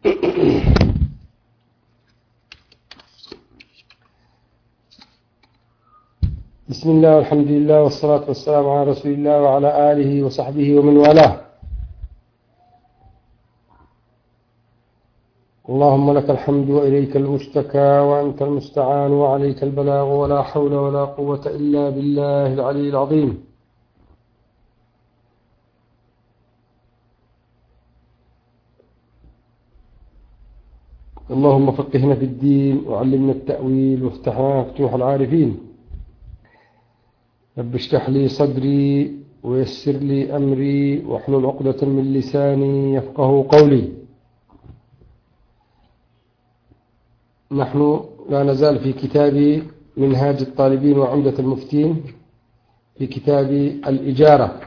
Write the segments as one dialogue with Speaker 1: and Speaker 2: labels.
Speaker 1: بسم الله والحمد لله والصلاة والسلام على رسول الله وعلى آله وصحبه ومن والاه. اللهم لك الحمد وإليك المشتكى وأنت المستعان وعليك البلاغ ولا حول ولا قوة إلا بالله العلي العظيم. اللهم فقهنا في الدين وعلمنا التأويل وافتح لنا فتوح العارفين. رب اشرح لي صدري ويسر لي أمري واحلل عقدة من لساني يفقه قولي. نحن لا نزال في كتاب منهاج الطالبين وعمدة المفتين في كتاب الإجارة.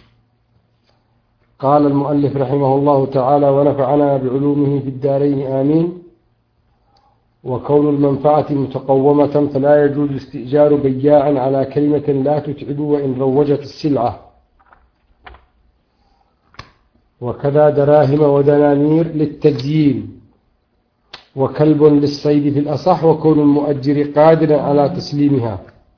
Speaker 1: قال المؤلف رحمه الله تعالى: ونفعنا بعلومه في الدارين آمين. وكون المنفعة متقومة فلا يجوز استئجار بياع على كلمة لا تتعب وإن روجت السلعة، وكذا دراهم ودنانير للتزيين، وكلب للصيد في الأصح، وكون المؤجر قادرا على تسليمها.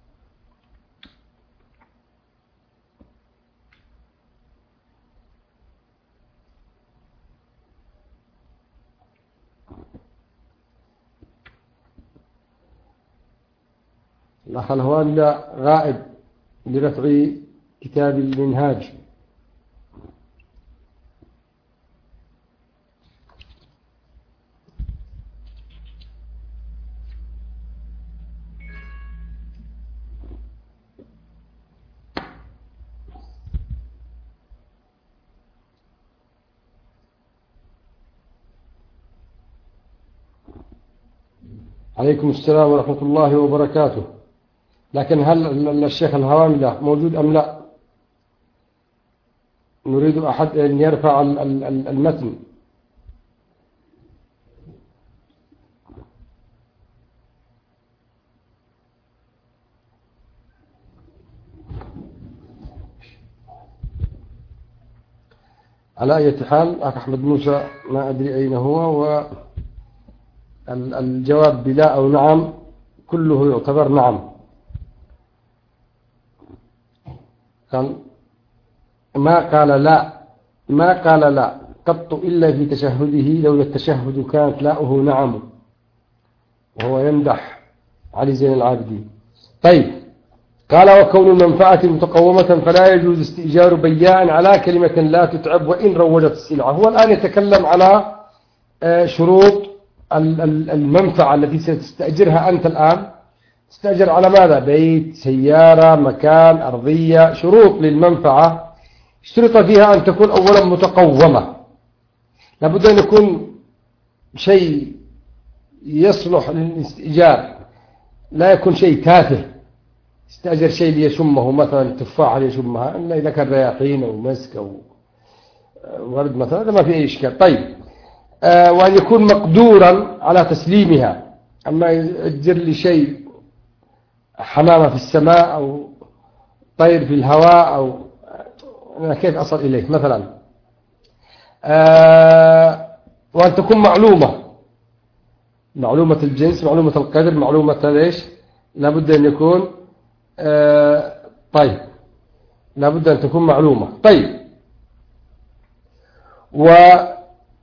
Speaker 1: الأخ الهوان غائب لرفع كتاب المنهاج. عليكم السلام ورحمة الله وبركاته. لكن هل الشيخ الهواملة موجود أم لا؟ نريد أحد أن يرفع المتن. على أي حال أخ أحمد موسى ما أدري أين هو، والجواب بلا أو نعم كله يعتبر نعم. ما قال لا قط إلا في تشهده، لولا التشهد كانت لاؤه نعم، وهو يمدح علي زين العابدين. طيب، قال: وكون المنفعة متقومة فلا يجوز استئجار بياع على كلمة لا تتعب وإن روجت السلعة. هو الآن يتكلم على شروط المنفعة التي ستستأجرها أنت الآن. تستأجر على ماذا؟ بيت، سيارة، مكان، أرضية. شروط للمنفعة اشترط فيها أن تكون أولا متقومة. لابد أن يكون شيء يصلح للاستئجار، لا يكون شيء تافه. استأجر شيء ليشمه، مثلا تفاحة ليشمها، إلا إذا كان رياحين أو مسك أو ورد مثلا، هذا ما في أي إشكال. طيب، وأن يكون مقدورا على تسليمها. أما يأجر لي شيء حمامة في السماء أو طير في الهواء، أو أنا كيف أصل إليه مثلا. وأن تكون معلومة الجنس، معلومة القدر، معلومة ليش. لابد أن يكون طيب، لابد أن تكون معلومة. طيب، وأن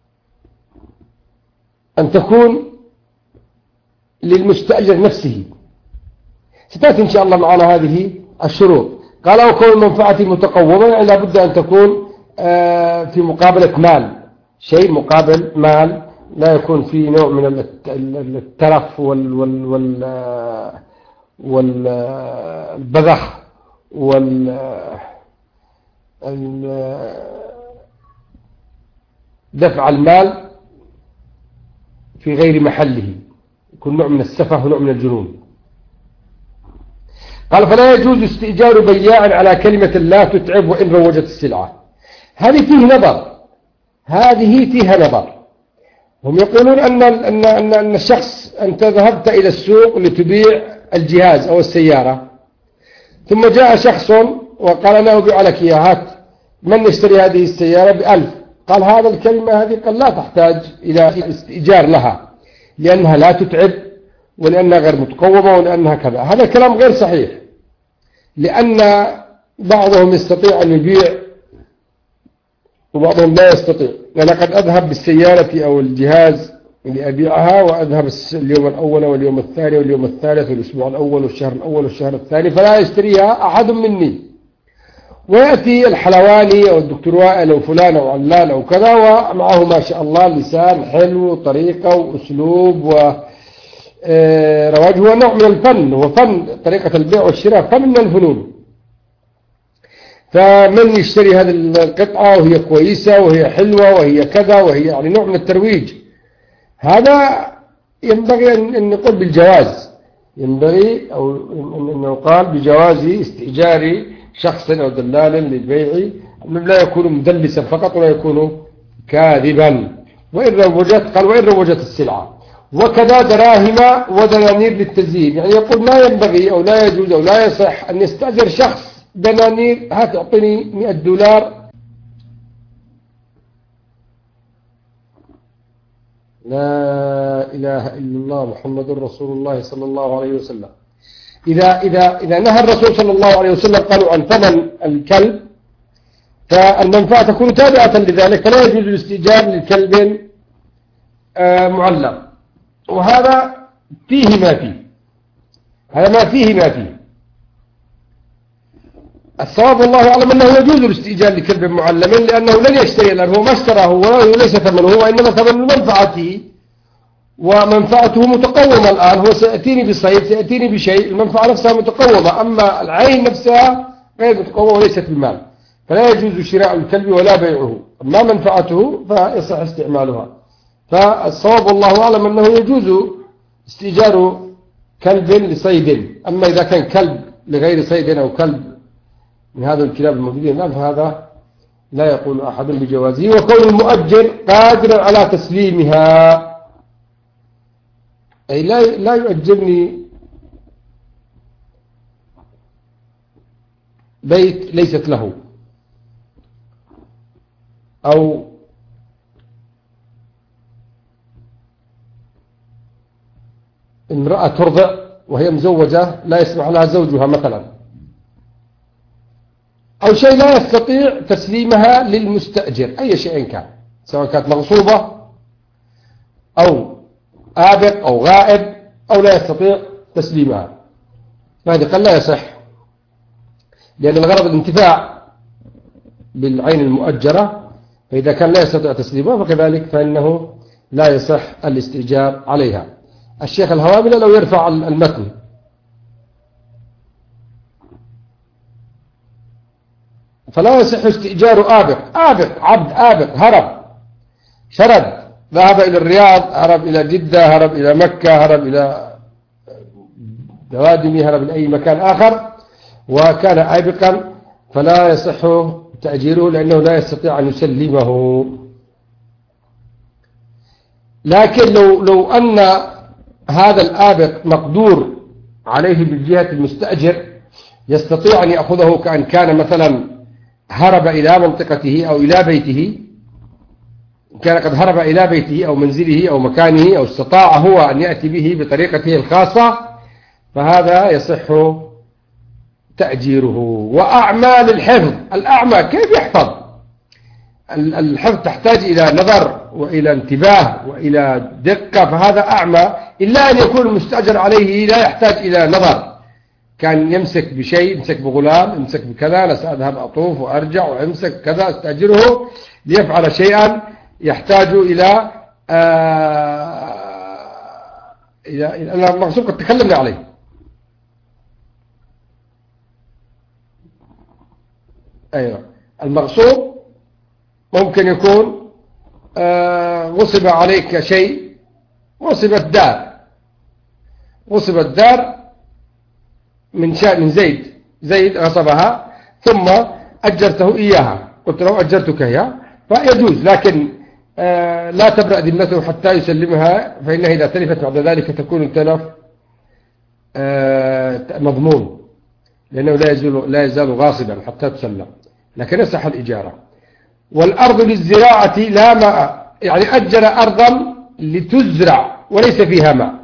Speaker 1: تكون للمستأجر نفسه. ستأتي إن شاء الله معنا هذه الشروط. قال: وكون المنفعة متقومة، يعني لابد أن تكون في مقابلة مال، شيء مقابل مال، لا يكون في نوع من الترف والبذخ دفع المال في غير محله، يكون نوع من السفه ونوع من الجنون. قال: فلا يجوز استئجار بياع على كلمة لا تتعب وإن روجت السلعة. هذه فيها نظر. هم يقولون أن الشخص، أنت ذهبت إلى السوق لتبيع الجهاز أو السيارة، ثم جاء شخص وقال: أنا أبيع لك إياها، من يشتري هذه السيارة ب1000؟ قال هذا الكلمة هذه قال لا تحتاج إلى استئجار لها لأنها لا تتعب ولأنها غير متقومة ولأنها كذا. هذا الكلام غير صحيح، لأن بعضهم يستطيع أن يبيع وبعضهم لا يستطيع. أنا قد أذهب بالسيارة أو الجهاز لأبيعها وأذهب اليوم الأول واليوم الثاني واليوم الثالث والأسبوع الأول والشهر الأول والشهر الثاني فلا يشتريها أحد مني، ويأتي الحلواني أو الدكتور وائل أو فلان أو علان أو كذا ومعه ما شاء الله لسان حلو وطريقة وأسلوب ورواج. هو نوع من الفن، هو فن، طريقة البيع والشراء فن من الفنون. فمن يشتري هذه القطعة وهي كويسة وهي حلوة وهي كذا وهي يعني نوع من الترويج، هذا ينبغي أن نقول بالجواز، ينبغي أو أن يقال بجواز استئجار شخص أو دلال للبيع، لا يكون مدلسا فقط ولا يكون كاذبا. وإن روجت قال وإن روجت السلعة، وكذا دراهم ودنانير للتزيين. يعني يقول ما ينبغي أو لا يجوز أو لا يصح أن يستأجر شخص دنانير، هات أعطني $100. لا إله إلا الله محمد رسول الله صلى الله عليه وسلم. إذا نهى الرسول صلى الله عليه وسلم قالوا عن ثمن الكلب فالمنفعة تكون تابعة لذلك، فلا يجوز الاستئجار للكلب معلم. وهذا فيه ما فيه، هذا ما فيه ما فيه. الصواب والله أعلم أنه يجوز الاستئجار لكلب معلم، لأنه لن يشتري الآن، هو ما اشتراه وليس ثمنه، وإنما ثمن منفعته، ومنفعته متقومة الآن. هو سيأتيني بصيد، سيأتيني بشيء، المنفعة نفسها متقومة، أما العين نفسها غير متقومة وليست المال، فلا يجوز شراء الكلب ولا بيعه. أما منفعته فيصح استعمالها. فالصواب والله أعلم أنه يجوز استئجار كلب لصيد. أما إذا كان كلب لغير صيد أو كلب من هذا الكلاب الموجودين الآن فهذا لا يقول أحد بجوازه. وكون المؤجر قادرا على تسليمها، أي لا يؤجرني بيت ليست له، أو امرأة ترضع وهي مزوجة لا يسمح لها زوجها مثلا، أو شيء لا يستطيع تسليمها للمستأجر، أي شيء كان، سواء كانت مغصوبة أو آبق أو غائب أو لا يستطيع تسليمها، فهذا قال لا يصح، لأن الغرض الانتفاع بالعين المؤجرة، فإذا كان لا يستطيع تسليمها فكذلك فإنه لا يصح الاستئجار عليها. الشيخ الهوامل لو يرفع المتن فلا يصح استئجار آبق، عبد آبق هرب شرد، ذهب إلى الرياض، هرب إلى جدة، هرب إلى مكة، هرب إلى دوادمي، هرب إلى أي مكان آخر وكان آبقا، فلا يصح تأجيره لأنه لا يستطيع أن يسلمه. لكن لو أن هذا الآبق مقدور عليه بالجهة المستأجر، يستطيع أن يأخذه كأن كان مثلا هرب إلى منطقته أو إلى بيته، كان قد هرب إلى بيته أو منزله أو مكانه، أو استطاع هو أن يأتي به بطريقته الخاصة، فهذا يصح تأجيره. وأعمال الحفظ، الأعمى كيف يحفظ؟ الحفظ تحتاج إلى نظر وإلى انتباه وإلى دقة، فهذا أعمى، إلا أن يكون المستأجر عليه لا يحتاج إلى نظر، كان يمسك بشيء، يمسك بغلام، يمسك بكذا، أنا سأذهب أطوف وأرجع ويمسك كذا، استأجره ليفعل شيئا يحتاج إلى المغصوب قد تكلمنا عليه. أيوة، المغصوب ممكن يكون غصب عليك شيء، غصبت دار من زيد غصبها ثم أجرته إياها، قلت له أجرتك إياها فيجوز، لكن لا تبرأ ذمته حتى يسلمها، فإنها إذا تلفت بعد ذلك تكون التلف مضمون، لأنه لا يزال غاصبا حتى تسلم، لكن يصح الإجارة. والأرض للزراعة لا ماء، يعني أجر أرضا لتزرع وليس فيها ماء،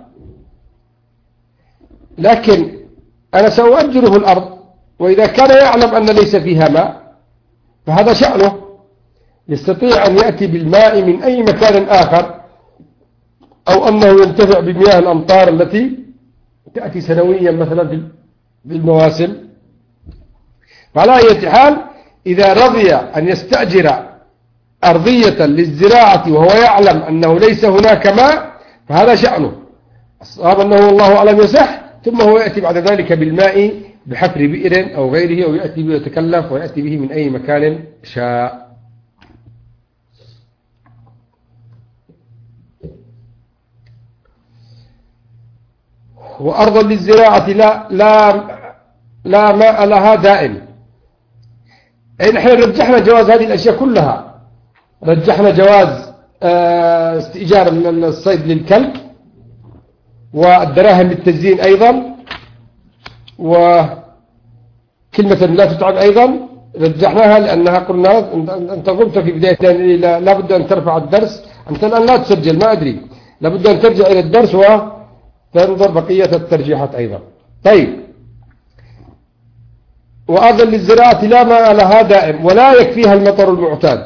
Speaker 1: لكن أنا سأؤجره الأرض، وإذا كان يعلم أن ليس فيها ماء فهذا شأنه، يستطيع أن يأتي بالماء من أي مكان آخر، أو أنه ينتفع بمياه الأمطار التي تأتي سنويا مثلا بالمواسم. فعلى أي حال إذا رضي أن يستأجر أرضية للزراعة وهو يعلم أنه ليس هناك ماء فهذا شأنه، الصواب أنه والله أعلم يصح، ثم هو يأتي بعد ذلك بالماء بحفر بئر أو غيره، أو يأتي به يتكلف ويأتي به من أي مكان شاء. وأرضا للزراعة لا ماء لها دائم. أي نحن رجحنا جواز هذه الأشياء كلها، رجحنا جواز استئجار الصيد للكلب، والدراهم للتزيين أيضا، وكلمة لا تتعب أيضا رجحناها، لأنها قلنا أنت قلت في بداية لا بد أن ترفع الدرس، أنت الآن لا تسجل ما أدري، لا بد أن ترجع إلى الدرس وتنظر بقية الترجيحات أيضا. طيب، وأرضا للزراعة لا ماء لها دائم ولا يكفيها المطر المعتاد.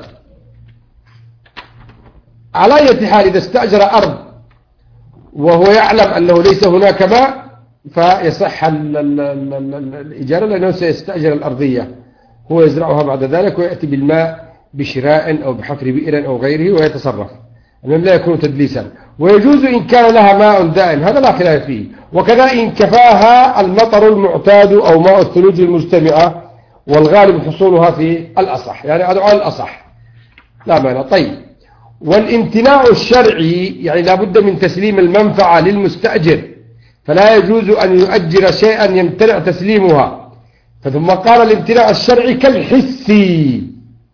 Speaker 1: على أي حال إذا استأجر أرض وهو يعلم أنه ليس هناك ماء فيصح الإجارة، لأنه سيستأجر الأرضية، هو يزرعها بعد ذلك ويأتي بالماء بشراء أو بحفر بئر أو غيره ويتصرف، المهم لا يكون تدليسا. ويجوز إن كان لها ماء دائم، هذا لا خلاف فيه، وكذا إن كفاها المطر المعتاد أو ماء الثلوج المجتمعة، والغالب حصولها في الأصح، يعني أدعو الأصح لا مانع. طيب، والامتناع الشرعي يعني لابد من تسليم المنفعة للمستأجر، فلا يجوز أن يؤجر شيئا يمتنع تسليمها. ثم قال الامتناع الشرعي كالحسي،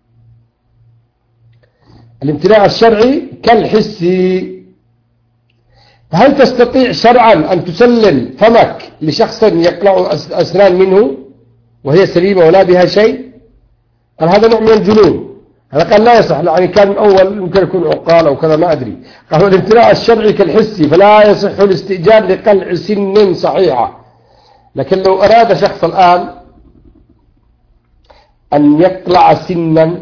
Speaker 1: الامتناع الشرعي كالحسي. فهل تستطيع شرعا أن تسلم فمك لشخص يقلع أسنان منه وهي سليمة ولا بها شيء؟ قال هذا نوع من الجنون، هذا قال لا يصح، يعني كان من أول يمكن يكون عقال أو كذا ما أدري. قالوا الامتناع الشرعي كالحسي، فلا يصح الاستئجار لقلع سن صحيحة. لكن لو أراد شخص الآن أن يقلع سنا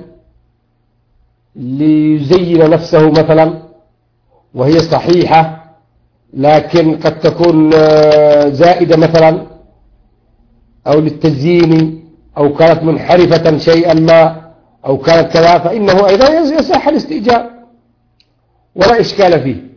Speaker 1: ليزين نفسه مثلا وهي صحيحة لكن قد تكون زائدة مثلا أو للتزيين أو كانت منحرفة شيئا ما أو كانت كذا، فإنه أيضا يصح الاستئجار ولا إشكال فيه.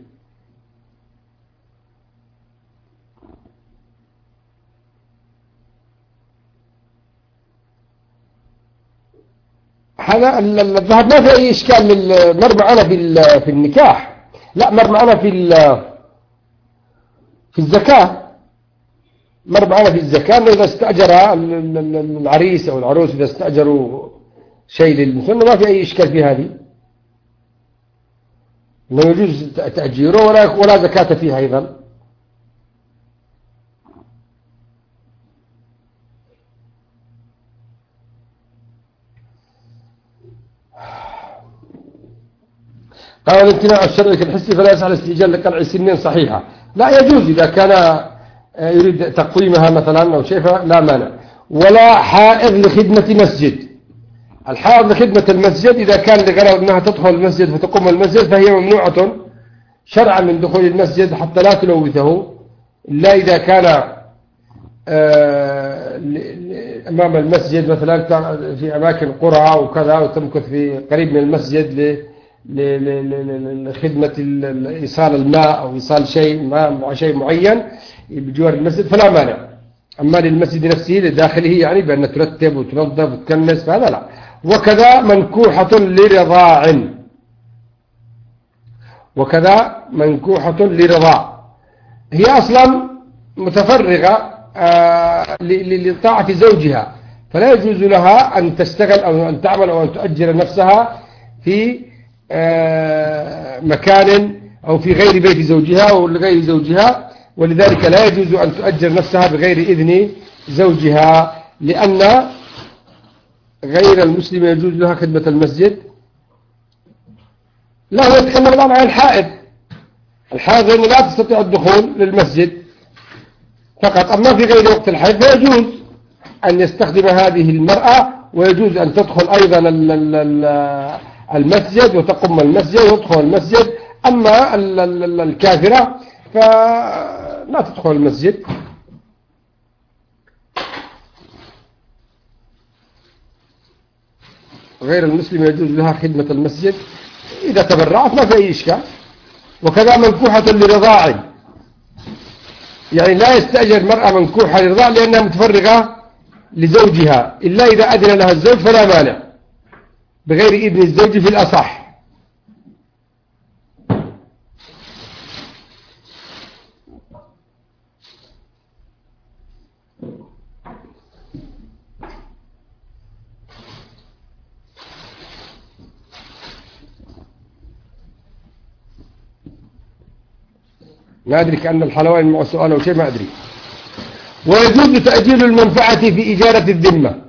Speaker 1: هذا الذهب ما في أي إشكال، مر معنا في النكاح، لا مر معنا في الزكاة، مر معنا في الزكاة أنه إذا استأجر العريس أو العروس إذا استأجروا شيء للمسنة ما في أي إشكال في هذه، أنه يجوز تأجيره ولا زكاة فيها أيضا. قال الامتناع الشرعي كالحسي فلا يصح الاستئجار لقلع سن صحيحة، لا يجوز إذا كان يريد تقويمها مثلا أو شيء لا مانع. ولا حائض لخدمة مسجد، الحائض لخدمة المسجد إذا كان لغرض أنها تدخل المسجد فتقوم المسجد فهي ممنوعة شرعا من دخول المسجد حتى لا تلوثه، إلا إذا كان أمام المسجد مثلا في أماكن قرى وكذا وتمكث في قريب من المسجد لخدمة إيصال الماء أو إيصال شيء معين بجوار المسجد فلا مانع. أما للمسجد نفسه لداخله يعني بأن ترتب وتنظف وتكنس فهذا لا. وكذا منكوحة لرضاع، وكذا منكوحة لرضاع، هي أصلا متفرغة لطاعة زوجها، فلا يجوز لها أن تشتغل أو أن تعمل أو أن تؤجر نفسها في مكان أو في غير بيت زوجها أو لغير زوجها، ولذلك لا يجوز أن تؤجر نفسها بغير إذن زوجها، لأن غير المسلم يجوز لها خدمة المسجد لا، هو يتكلم الآن عن الحائض. الحائض لأنه لا تستطيع الدخول للمسجد فقط، أما في غير وقت الحيض فيجوز أن يستخدم هذه المرأة، ويجوز أن تدخل أيضا المسجد وتقوم المسجد وتدخل المسجد. أما الكافرة فلا تدخل المسجد. غير المسلم يجوز لها خدمة المسجد إذا تبرعت ما في أي إشكال. وكذا منكوحة لرضاع، يعني لا يستأجر مرأة منكوحة لرضاع لأنها متفرغة لزوجها إلا إذا أذن لها الزوج فلا مانع، بغير إذن الزوج في الأصح. ما أدري كأن الحلوان مع سؤال أو شيء، ما أدري. ويجوز تأجيل المنفعة في إجارة الذمة.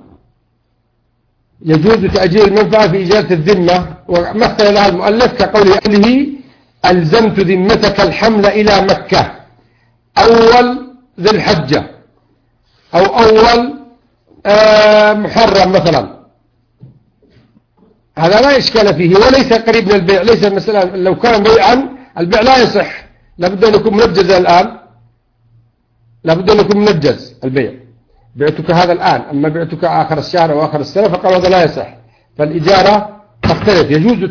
Speaker 1: يجوز تأجيل المنفعة في إجارة الذمة، ومثل لها المؤلف كقوله ألزمت ذمتك الحمل إلى مكة أول ذي الحجة أو أول محرم مثلا. هذا لا إشكال فيه وليس قريب من البيع. ليس مثلا لو كان بيعا البيع لا يصح، لابد أن يكون منجزا الآن، لابد أن يكون منجز البيع. بعتك هذا الآن، أما بعتك آخر الشهر أو آخر السنة فقال هذا لا يصح. فالإجارة تختلف. يجوز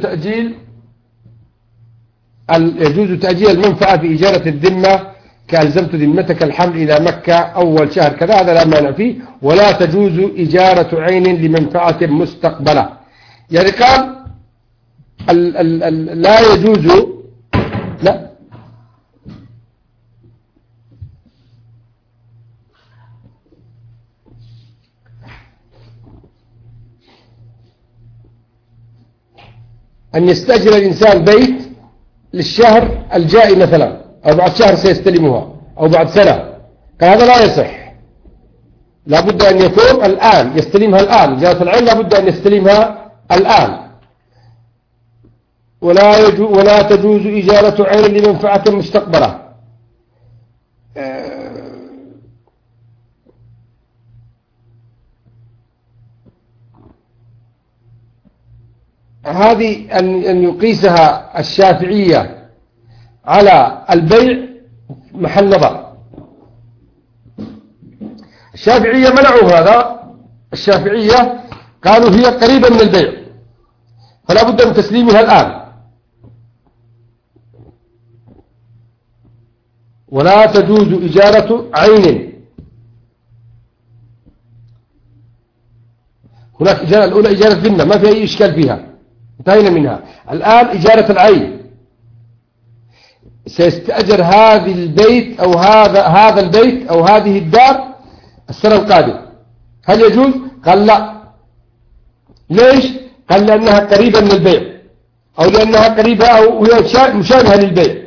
Speaker 1: تأجيل المنفعة في إجارة الذمة كألزمت ذمتك الحمل إلى مكة أول شهر كذا، هذا لا مانع فيه. ولا تجوز إجارة عين لمنفعة مستقبلة. يعني قال لا يجوز، لا أن يستأجر الإنسان بيت للشهر الجائي مثلا، أو بعد شهر سيستلمها أو بعد سنة، هذا لا يصح. لابد أن يكون الآن يستلمها الآن. إجارة العين لابد أن يستلمها الآن. ولا تجوز إجارة عين لمنفعة مستقبلة. هذه أن يقيسها الشافعية على البيع محل نظر. الشافعية منعوا هذا. الشافعية قالوا هي قريبة من البيع فلا بد من تسليمها الآن. ولا تجوز إجارة عين. هناك إجارة الأولى إجارة ذمة ما في أي إشكال فيها، انتهينا منها. الآن إجارة العين، سيستأجر هذه البيت أو هذا البيت أو هذه الدار السنة القادمة، هل يجوز؟ قال لا. ليش؟ قال لأنها قريبة من البيع، أو لأنها قريبة أو مشابهة للبيع.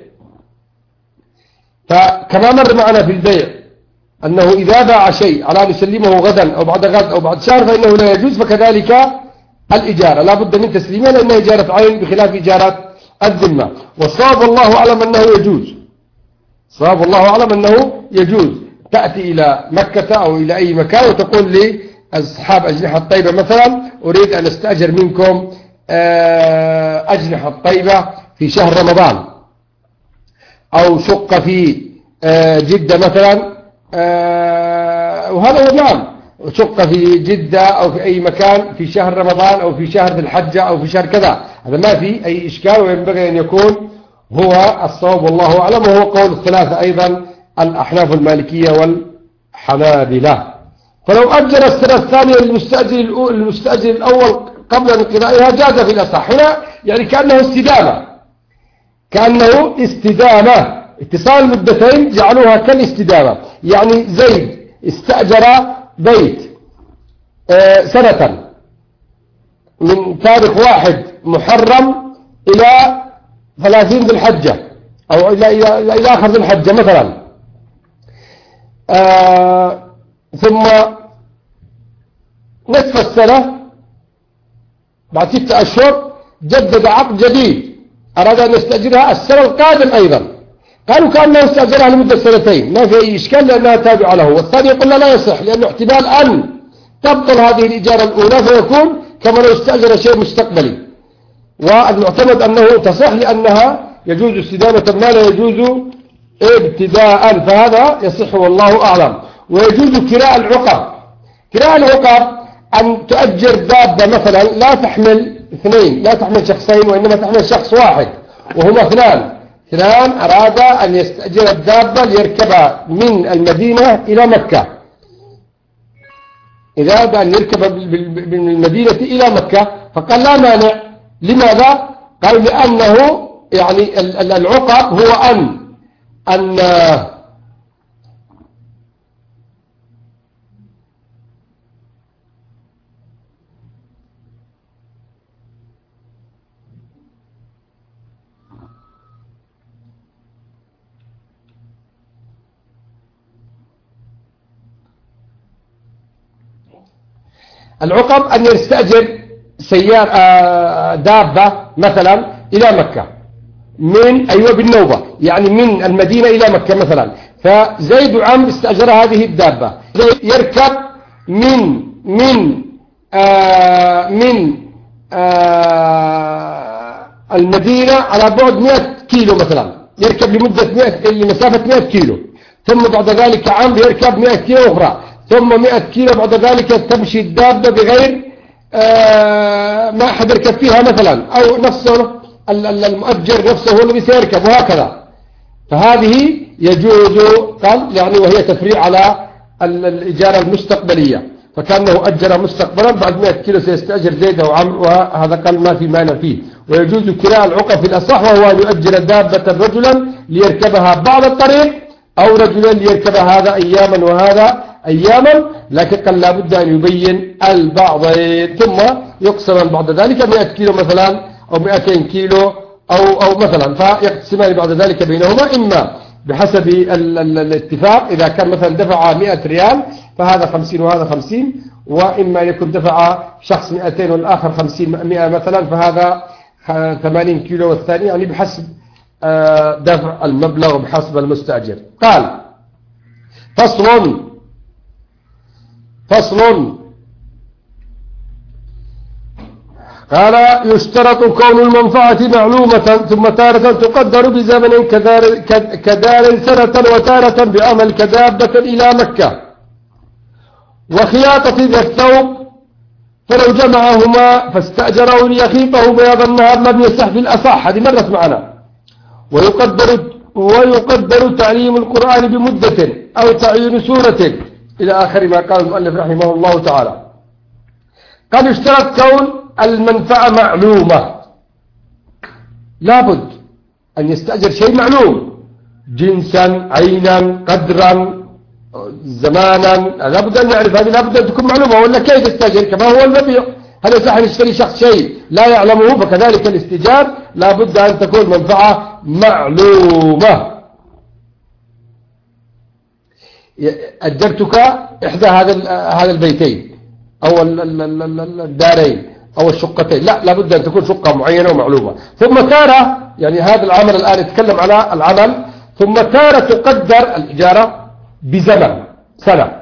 Speaker 1: فكما مر معنا في البيع أنه إذا باع شيء على أن يسلمه غدا أو بعد غد أو بعد شهر فإنه لا يجوز، فكذلك الإجارة لا بد من تسليمها لأنها إجارة عين بخلاف إجارة الذمة. والصواب الله أعلم أنه يجوز. صواب الله أعلم أنه يجوز. تأتي إلى مكة أو إلى أي مكان وتقول لي أصحاب أجنحة طيبة مثلا أريد أن أستأجر منكم أجنحة طيبة في شهر رمضان، أو شقة في جدة مثلا، وهذا هو نعم، شقة في جدة أو في أي مكان في شهر رمضان أو في شهر ذي الحجة أو في شهر كذا، هذا ما في أي إشكال، وينبغي أن يكون هو الصواب والله أعلم. وهو قول الثلاثة أيضا، الأحناف المالكية والحنابلة. فلو أجر السنة الثانية للمستأجر الأول قبل انقضائها جاز في الأصح. هنا يعني كأنه استدامة، اتصال المدتين جعلوها كالاستدامة. يعني زيد استأجر بيت سنة من تاريخ 1 محرم إلى 30 ذي الحجة أو إلى آخر ذي الحجة مثلا، ثم نصف السنة بعد 6 أشهر جدد عقد جديد أراد أن يستأجرها السنة القادم أيضا، قالوا كأنه استأجرها لمدة سنتين ما في أي إشكال لأنها تابعة له. والثاني يقول لا يصح، لأنه احتمال أن تبطل هذه الإجارة الأولى فيكون كما لو استأجر شيء مستقبلي. والمعتمد أنه تصح لأنها يجوز استدامة ما لا يجوز ابتداء، فهذا يصح والله أعلم. ويجوز كراء العقب. كراء العقب أن تؤجر دابة مثلا لا تحمل اثنين، لا تحمل شخصين وإنما تحمل شخص واحد وهما اثنان أراد أن يستأجر الدابة ليركبها من المدينة إلى مكة. إذا أراد أن يركب من المدينة إلى مكة فقال لا مانع. لماذا؟ قال لأنه يعني العقب هو أن العقب أن يستأجر سيارة دابة مثلا إلى مكة من بالنوبة، يعني من المدينة إلى مكة مثلا. فزيد وعمرو استأجر هذه الدابة، يركب من المدينة على بعد 100 كيلو مثلا، يركب لمسافة 100 كيلو، ثم بعد ذلك عمرو يركب 100 كيلو أخرى، ثم 100 كيلو بعد ذلك تمشي الدابة بغير ما أحد يركب فيها مثلا، أو نفسه المؤجر نفسه هو الذي سيركب، وهكذا. فهذه يجوز، قال يعني وهي تفريع على الإجارة المستقبلية، فكأنه أجر مستقبلا بعد 100 كيلو سيستأجر زيد وعمرو، وهذا قال ما في مانع فيه. ويجوز كراء العقب في الأصح، وهو أن يؤجر دابة رجلا ليركبها بعض الطريق، أو رجلا ليركبها هذا أياما وهذا أياما، لكن قال لابد أن يبين البعضين، ثم يقسم بعد ذلك 100 كيلو مثلا أو 200 كيلو أو مثلا، فيقسمان بعد ذلك بينهما، إما بحسب الاتفاق إذا كان مثلا دفع 100 ريال فهذا 50 وهذا 50، وإما يكون دفع شخص 200 والآخر 50 100 مثلا، فهذا 80 كيلو والثاني، يعني بحسب دفع المبلغ بحسب المستأجر. قال فصل قال يشترط كون المنفعة معلومة، ثم تارة تقدر بزمن كدار سنة، وتارة بعمل كدابة إلى مكة، وخياطة ذا الثوب، فلو جمعهما فاستأجره ليخيطه بياض النهار لم يصح في الأصح، هذه مرت معنا. ويقدر تعليم القرآن بمدة أو تعيين سورة، إلى آخر ما قال المؤلف رحمه الله تعالى. قد اشترط كون المنفعة معلومة، لابد أن يستأجر شيء معلوم، جنسا عينا قدرا زمانا، لابد أن نعرف هذه، لابد أن تكون معلومة، ولا كيف يستأجر؟ كما هو المبيع، هل يصح أن يشتري شخص شيء لا يعلمه؟ فكذلك الاستئجار لابد أن تكون منفعة معلومة. أجرتك إحدى هذا البيتين أو الدارين أو الشقتين، لا، لابد أن تكون شقة معينة ومعلومة. ثم تارة، يعني هذا العمل الآن يتكلم على العمل، ثم تارة تقدر الإجارة بزمن سنة،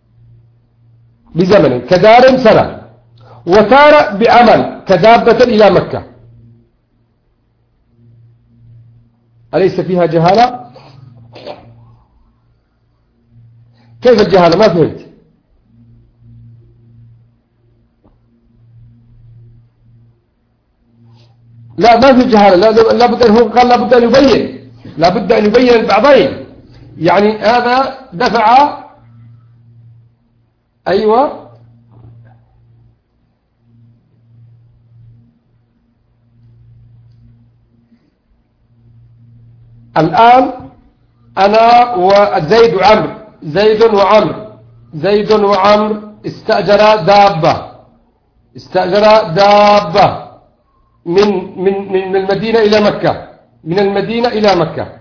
Speaker 1: بزمن كدار سنة، وتارة بعمل كدابة إلى مكة. أليس فيها جهالة؟ كيف الجهالة؟ ما فهمت. لا، ما في جهالة، لابد أن هو قال لابد أن يبين البعضين، يعني هذا دفع أيوة الآن أنا وزيد وعمر استأجر دابة من المدينة إلى مكة، من المدينة إلى مكة.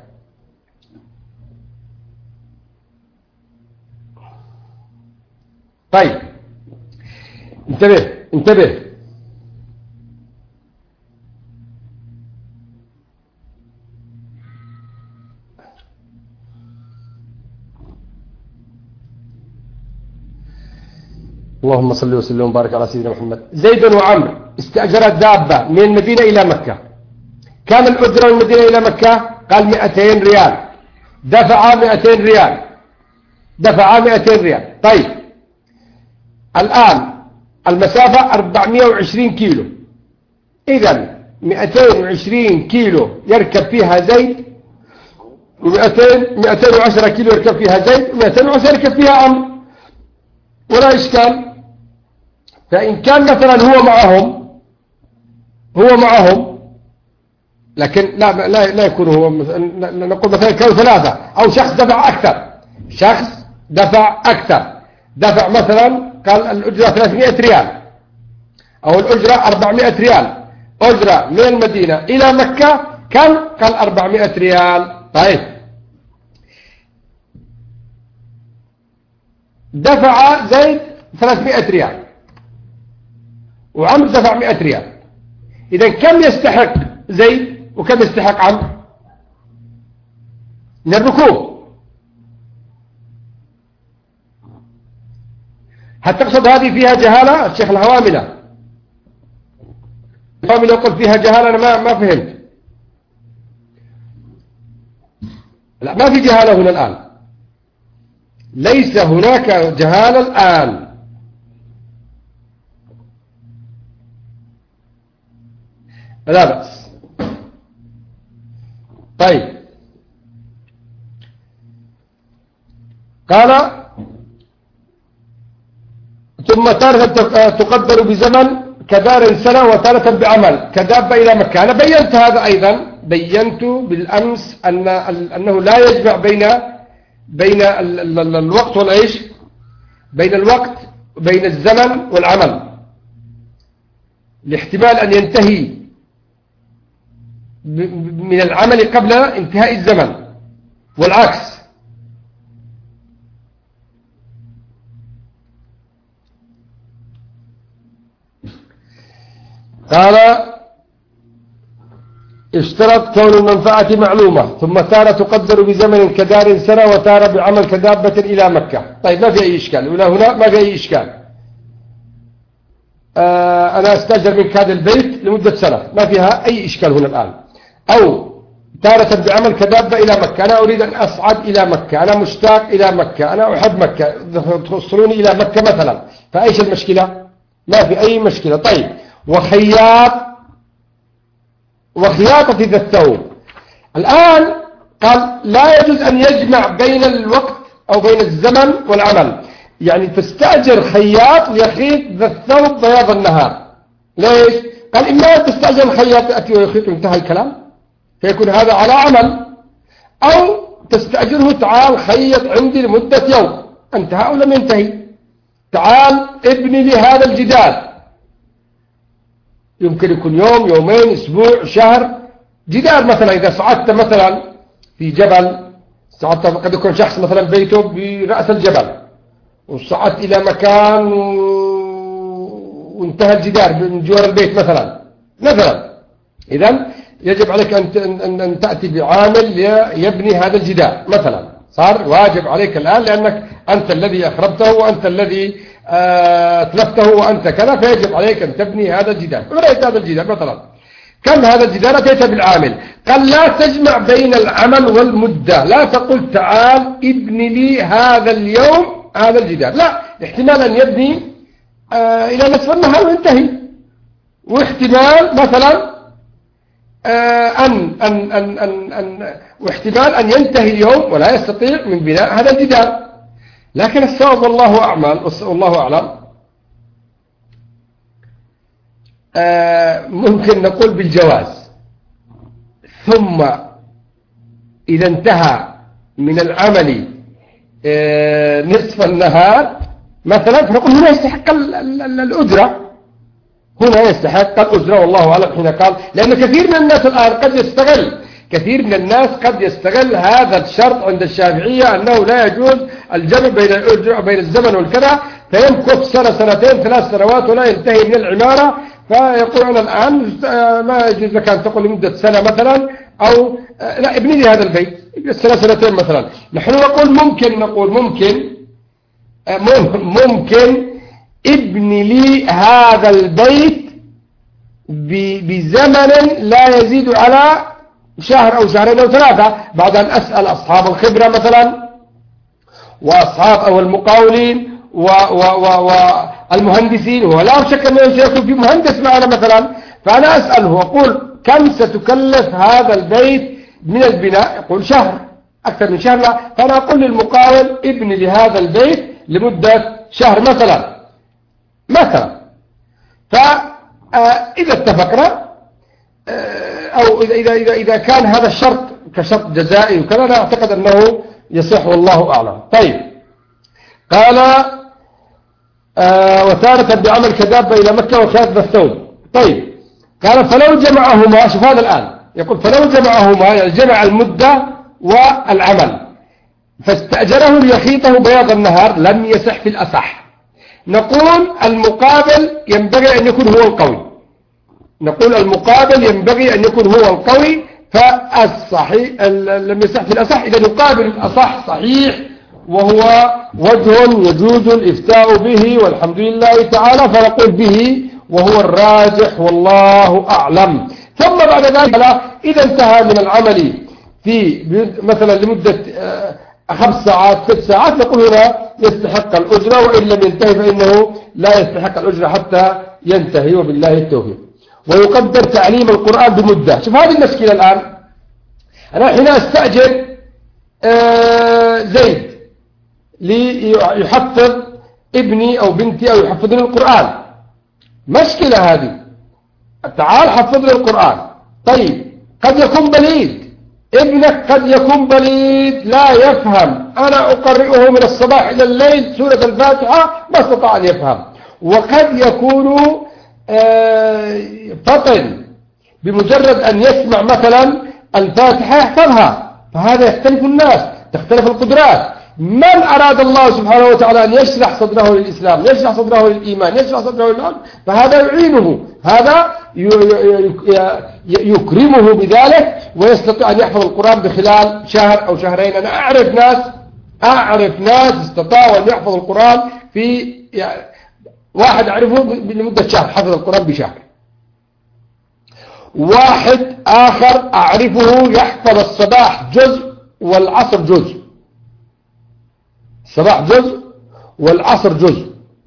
Speaker 1: طيب انتبه اللهم صل وسلم وبارك على سيدنا محمد. زيد وعمرو استأجر الدابة من المدينة إلى مكة. كان الأجرة من المدينة إلى مكة قال 200 ريال، دفع 200 ريال، دفع 200 ريال. طيب الآن المسافة 420 كيلو، إذن 220 كيلو يركب فيها زيد، و210 كيلو يركب فيها زيد، و210 يركب فيها عمرو، ولا إشكال. فإن كان مثلا هو معهم لكن لا يكون هو، نقول مثلا كانوا 3 أو شخص دفع أكثر، شخص دفع أكثر، دفع مثلا قال الأجرة 300 ريال أو الأجرة 400 ريال، أجرة من المدينة إلى مكة كم؟ قال 400 ريال. طيب دفع زيد 300 ريال وعمرو دفع 100 ريال، إذا كم يستحق زيد وكم يستحق عمرو من الركوب؟ هل تقصد هذه فيها جهالة؟ الشيخ الهواملة يقول فيها جهالة، أنا ما فهمت. لا، ما في جهالة هنا الآن، ليس هناك جهالة الآن. لا بأس. طيب قال ثم تارة تقدر بزمن كدار سنة وتارة بعمل كدابة إلى مكة. أنا بينت هذا أيضا، بينت بالأمس أنه لا يجمع بين الوقت والعيش، بين الوقت بين الزمن والعمل، لاحتمال أن ينتهي من العمل قبل انتهاء الزمن والعكس. قال اشترط كون المنفعة معلومة، ثم تارة تقدر بزمن كدار سنة وتارة بعمل كدابة إلى مكة. طيب ما في أي إشكال، ولا هنا ما في أي إشكال. أنا أستأجر منك هذا البيت لمدة سنة، ما فيها أي إشكال هنا الآن. أو تارة بعمل كدابة إلى مكة، أنا أريد أن أصعد إلى مكة، أنا مشتاق إلى مكة، أنا أحب مكة، توصلوني إلى مكة مثلا، فأيش المشكلة؟ ما في أي مشكلة. طيب وخياطة ذا الثوب. الآن قال لا يجوز أن يجمع بين الوقت أو بين الزمن والعمل، يعني تستأجر خياط ليخيط ذا الثوب بياض النهار. ليش؟ قال إما تستأجر الخياط يأتي ويخيط وانتهى الكلام، فيكون هذا على عمل، أو تستأجره تعال خيط عندي لمدة يوم، انتهى أو لم ينتهي، تعال ابني لي هذا الجدار، يمكن يكون يوم، يومين، أسبوع، شهر. جدار مثلا إذا صعدت مثلا في جبل، صعدت قد يكون شخص مثلا بيته برأس الجبل وصعدت إلى مكان وانتهى الجدار من جوار البيت مثلا إذن يجب عليك أن تأتي بعامل يبني هذا الجدار مثلا، صار واجب عليك الآن لأنك أنت الذي أخربته وأنت الذي تلفته وأنت كذا، فيجب عليك أن تبني هذا الجدار. ورأيت هذا الجدار مثلا، كم هذا الجدار؟ أتيت بالعامل، قال لا تجمع بين العمل والمدة، لا تقول تعال ابني لي هذا اليوم هذا الجدار، لا، احتمال أن يبني إلى نصف النهار وينتهي، واحتمال مثلا واحتمال أن ينتهي اليوم ولا يستطيع من بناء هذا الجدار. لكن الصواب والله أعلم ممكن نقول بالجواز، ثم إذا انتهى من العمل نصف النهار مثلا، فنقول هنا يستحق الأجرة، هنا يستحق الأجرة والله أعلم. حين قال لأن كثير من الناس الآن قد يستغل هذا الشرط عند الشافعية أنه لا يجوز الجمع بين الأجرة وبين الزمن والكذا، فيمكث سنة سنتين 3 سنوات ولا ينتهي من العمارة، فيقول أنا الآن ما يجوز لك أن تقول لمدة سنة مثلا، أو لا ابني لي هذا البيت سنة سنتين مثلا. نحن نقول ممكن ابن لي هذا البيت بزمن لا يزيد على شهر أو شهرين أو ثلاثة، بعد أن أسأل أصحاب الخبرة مثلا وأصحاب أو المقاولين والمهندسين، ولا شك أنه سيكون في مهندس معنا مثلا، فأنا أسأله وأقول كم ستكلف هذا البيت من البناء؟ يقول شهر، أكثر من شهر لا. فأنا أقول للمقاول ابن لهذا البيت لمدة شهر مثلا. فإذا اتفقنا أو إذا كان هذا الشرط كشرط جزائي وكذا، أنا أعتقد أنه يصح والله أعلم. طيب، قال وتارة بعمل كدابة إلى مكة وكاتب الثوب. طيب، قال فلو جمعهما، شوف هذا الآن يقول فلو جمعهما، يعني جمع المدة والعمل، فاستأجره ليخيطه بياض النهار، لم يصح في الأصح. نقول المقابل ينبغي أن يكون هو القوي، نقول المقابل ينبغي أن يكون هو القوي، فالصحيح لم يصح في الأصح. إذا يقابل الأصح صحيح وهو وجه يجوز الإفتاء به والحمد لله تعالى، فنقول به وهو الراجح والله أعلم. ثم بعد ذلك إذا انتهى من العمل في مثلا لمدة 5 ساعات 6 ساعات، نقول هنا يستحق الأجرة، وإن لم ينتهي فإنه لا يستحق الأجرة حتى ينتهي، وبالله التوفيق. ويقدر تعليم القرآن بمدة. شوف هذه المشكلة الآن، أنا حين أستأجر زيد ليحفظ ابني أو بنتي أو يحفظني القرآن، مشكلة هذه، تعال حفظني القرآن. طيب، قد يكون بليد، ابنك قد يكون بليد لا يفهم، أنا أقرئه من الصباح إلى الليل سورة الفاتحة ما استطاع أن يفهم، وقد يكون فطن بمجرد أن يسمع مثلا الفاتحة يحفظها، فهذا يختلف الناس، تختلف القدرات. من أراد الله سبحانه وتعالى أن يشرح صدره للإسلام، يشرح صدره للإيمان، يشرح صدره للعلم، فهذا يعينه، هذا يكرمه بذلك، ويستطيع أن يحفظ القرآن بخلال شهر أو شهرين. أنا أعرف ناس استطاعوا أن يحفظ القرآن في واحد أعرفه لمدة شهر حفظ القرآن بشهر، واحد آخر أعرفه يحفظ الصباح جزء والعصر جزء، الصباح جزء والعصر جزء،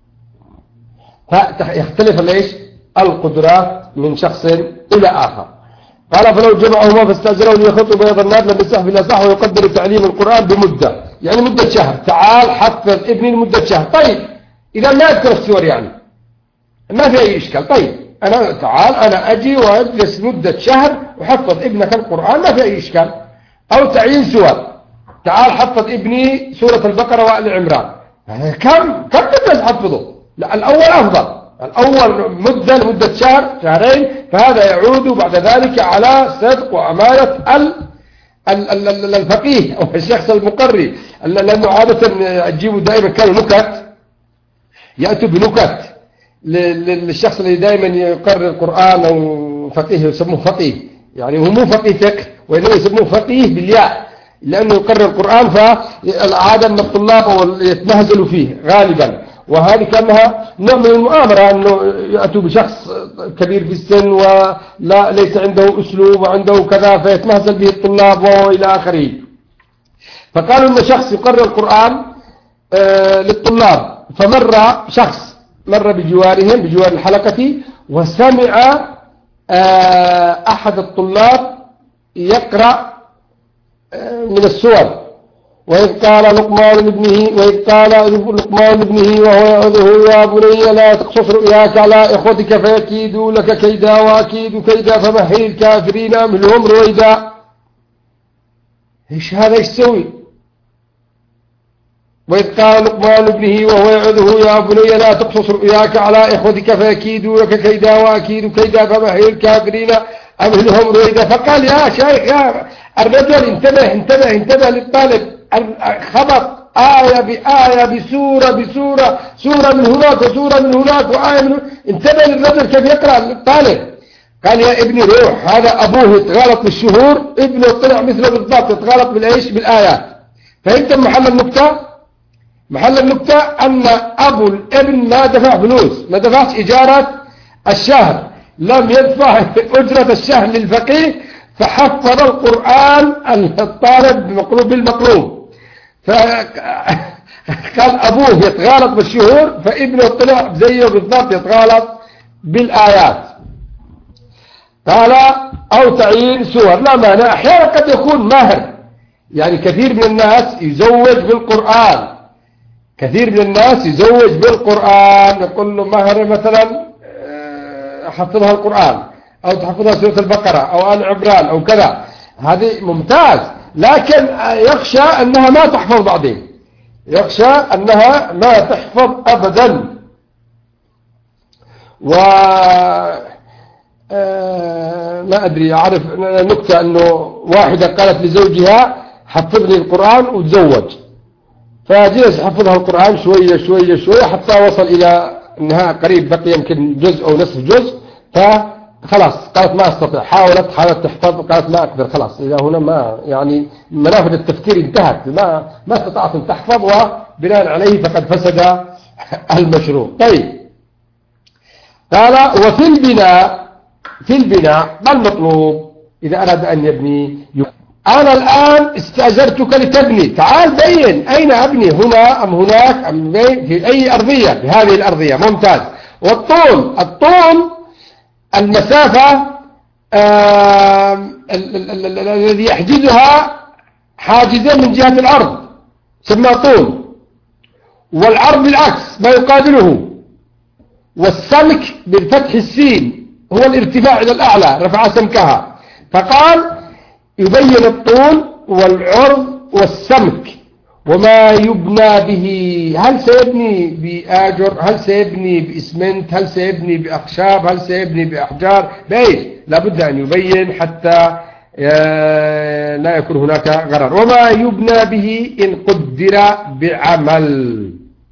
Speaker 1: فيختلف ليش القدرات من شخص إلى آخر. قال فلو جمعهما فاستأجروا ليخطوا بيض النار لم يصح في الأصح، ويقدر تعليم القرآن بمدة، يعني مدة شهر. تعال حفظ ابني لمدة شهر. طيب، إذا ما أذكر السور يعني ما في أي إشكال. طيب، أنا أجي وأجلس مدة شهر وحفظ ابنك القرآن، ما في أي إشكال. أو تعيين سور، تعال حفظ ابني سورة البقرة وآل عمران، كم مدة حفظه؟ لا، الأول أفضل، الأول مدة لمدة شهر شهرين، فهذا يعود بعد ذلك على صدق وأمانة الفقيه أو الشخص المقري، لأنه عادة أجيبوا دائما كانوا نكت، يأتوا بنكت للشخص اللي دائما يقرر القرآن أو فقيه، يسموه فقيه، يعني هو مو فقيه فقه وإنما يسموه فقيه بالياء، لأنه يقرر القرآن، فالعادة أن الطلاب يتمهزلوا فيه غالبا، وهذه كانها نوع من المؤامرة، أنه يأتوا بشخص كبير في السن ولا ليس عنده أسلوب وعنده كذا، فيتمهزل به الطلاب وإلى آخره. فقالوا أن شخص يقرر القرآن للطلاب، فمر شخص مر بجوارهم بجوار الحلقة، وسمع أحد الطلاب يقرأ من السور، وإذ قال لقمان لابنه وهو يعظه يا بني لا تقصص رؤياك على إخوتك فيكيدوا لك كيدا وأكيد كيدا فمهل الكافرين أمهلهم رويدا. إيش هذا يسوي؟ وإذ قال لقمان لابنه وهو يعظه يا بني لا تقصص رؤياك على إخوتك فيكيدوا لك كيدا وأكيد كيدا فمهل الكافرين أمهلهم رويدا. فقال يا شيخ يا الرجل انتبه للطالب، خبط آية بآية بسورة سورة من هناك وسورة من هناك وآية من هناك، انتبه للرجل كيف يقرأ الطالب. قال يا ابني روح، هذا أبوه يتغلط بالشهور، ابنه طلع مثله بالضبط يتغلط بالإيش بالآيات. فهمت محل النكتة؟ محل النكتة أن أبو الابن ما دفع فلوس، ما دفعش إجارة الشهر، لم يدفع أجرة الشهر للفقيه، فحفظ القرآن الطالب بمقلوب بالمقلوب، فقال أبوه يتغالط بالشهور، فابنه طلع زيه بالضبط يتغالط بالآيات. قال أو تعيين سور، لا مانع، أحيانا قد يكون ماهر، يعني كثير من الناس يزوج بالقرآن، كثير من الناس يزوج بالقرآن، يقول له مهر مثلا حفظها القرآن أو تحفظها سورة البقرة أو آل عمران أو كذا، هذه ممتاز، لكن يخشى أنها ما تحفظ بعدين، يخشى أنها ما تحفظ أبدا. و ما أدري، أعرف نكتة أنه واحدة قالت لزوجها حفظني القرآن وتزوج، فجلس حفظها القرآن شوية شوية شوية حتى وصل إلى أنها قريب بقي يمكن جزء أو نصف جزء، فخلاص قالت ما أستطيع، حاولت تحفظ، قالت ما أقدر، خلاص إذا هنا ما يعني منافذ التفكير انتهت، ما استطاعت أن تحفظ، وبناء عليه فقد فسد المشروع. طيب، قال وفي البناء، في البناء ما المطلوب إذا أراد أن يبني؟ أنا الآن استأجرتك لتبني، تعال بين أين أبني، هنا أم هناك أم في أي أرضية، في هذه الأرضية، ممتاز. والطول، الطول المسافة الذي يحجزها حاجزين من جهة الأرض سمى طول، والعرض بالعكس ما يقابله، والسمك بالفتح السين هو الارتفاع إلى الأعلى، رفع سمكها، فقال يبين الطول والعرض والسمك وما يبنى به، هل سيبني بآجر، هل سيبني بإسمنت، هل سيبني بأخشاب، هل سيبني بأحجار، بإيش؟ لابد أن يبين حتى لا يكون هناك غرر. وما يبنى به إن قدر بعمل،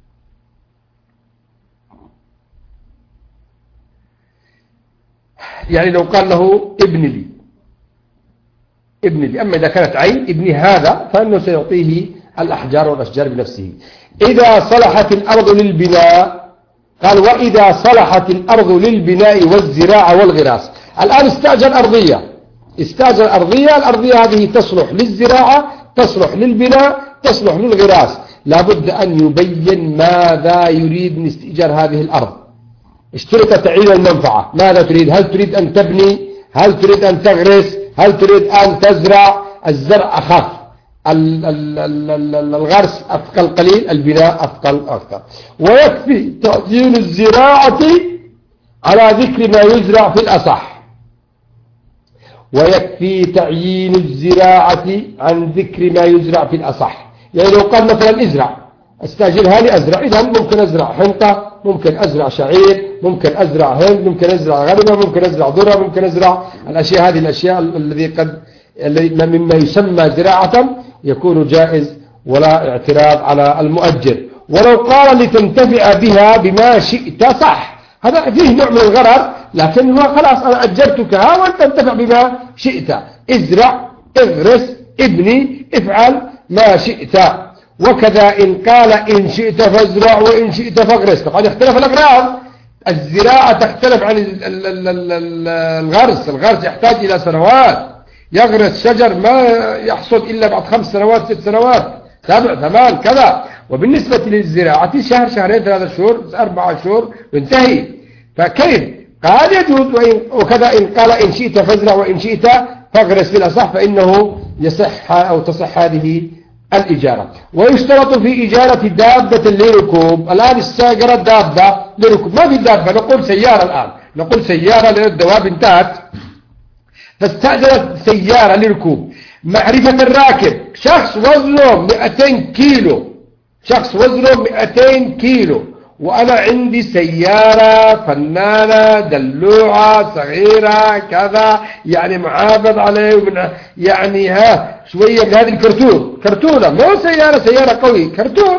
Speaker 1: يعني لو قال له ابن لي، ابن لي، أما إذا كانت عين ابني هذا فإنه سيعطيه الأحجار والأشجار بنفسه. إذا صلحت الأرض للبناء، قال وإذا صلحت الأرض للبناء والزراعة والغراس. الآن استأجر أرضية، استأجر أرضية، الأرضية هذه تصلح للزراعة، تصلح للبناء، تصلح للغراس، لابد أن يبين ماذا يريد من استئجار هذه الأرض. اشترط تعيين المنفعة، ماذا تريد؟ هل تريد أن تبني؟ هل تريد أن تغرس؟ هل تريد أن تزرع؟ الزرع أخف، الغرس أثقل قليل، البناء أثقل أكثر. ويكفي تعيين الزراعة على ذكر ما يزرع في الأصح، ويكفي تعيين الزراعة عن ذكر ما يزرع في الأصح. يعني لو قال مثلا ازرع، استاجرها لي أزرع، إذا ممكن أزرع حنطة، ممكن أزرع شعير، ممكن أزرع هند، ممكن أزرع غنمة، ممكن أزرع ذرة، ممكن أزرع الأشياء هذه، الأشياء الذي قد مما يسمى زراعة يكون جائز ولا اعتراض على المؤجر. ولو قال لتنتفع بها بما شئت صح، هذا فيه نوع من الغرر، لكن هو خلاص أنا أجرتك وأنت تنتفع بما شئت، ازرع، اغرس، ابني، افعل ما شئت. وكذا إن قال إن شئت فازرع وإن شئت فاغرس، طبعا يختلف الأغراض، الزراعة تختلف عن الغرس، الغرس يحتاج إلى سنوات، يغرس شجر ما يحصد إلا بعد 5 سنوات 6 سنوات 7 8 كذا. وبالنسبة للزراعة شهر شهرين 3 شهور 4 شهور ينتهي، فكيف؟ قال يجوز. وكذا إن قال إن شئت فازرع وإن شئت فاغرس بالأصح، فإنه يصح أو تصح هذه الإجارة. ويشترط في إجارة دابة لركوب، الآن استأجرت دابة لركوب، ما في دابة، نقول سيارة، الآن نقول سيارة لأن الدواب انتهت، فاستأجرت سيارة لركوب. معرفة الراكب، شخص وزنه 200 كيلو، شخص وزنه 200 كيلو، وأنا عندي سيارة فنانة دلوعة صغيرة كذا، يعني معابد عليه ومن يعني شوية من هذه الكرتون، كرتونة مو سيارة قوي، كرتون،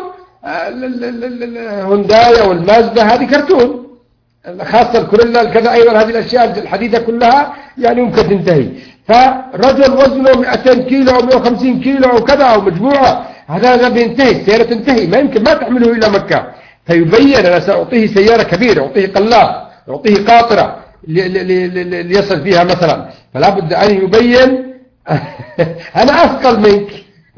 Speaker 1: هونداي أو المازدا هذه كرتون، خاصة الكوريلا كذا، أيضا هذه الأشياء الحديثة كلها يعني ممكن تنتهي. فرجل وزنه 200 كيلو أو 150 كيلو أو كذا، أو مجموعة هذا بينتهي، السيارة تنتهي، ما يمكن ما تحمله إلى مكة. فيبين أنا سأعطيه سيارة كبيرة، أعطيه قلاب، أعطيه قاطرة ليصل فيها مثلا، فلا بد أن يبين أنا أثقل منك.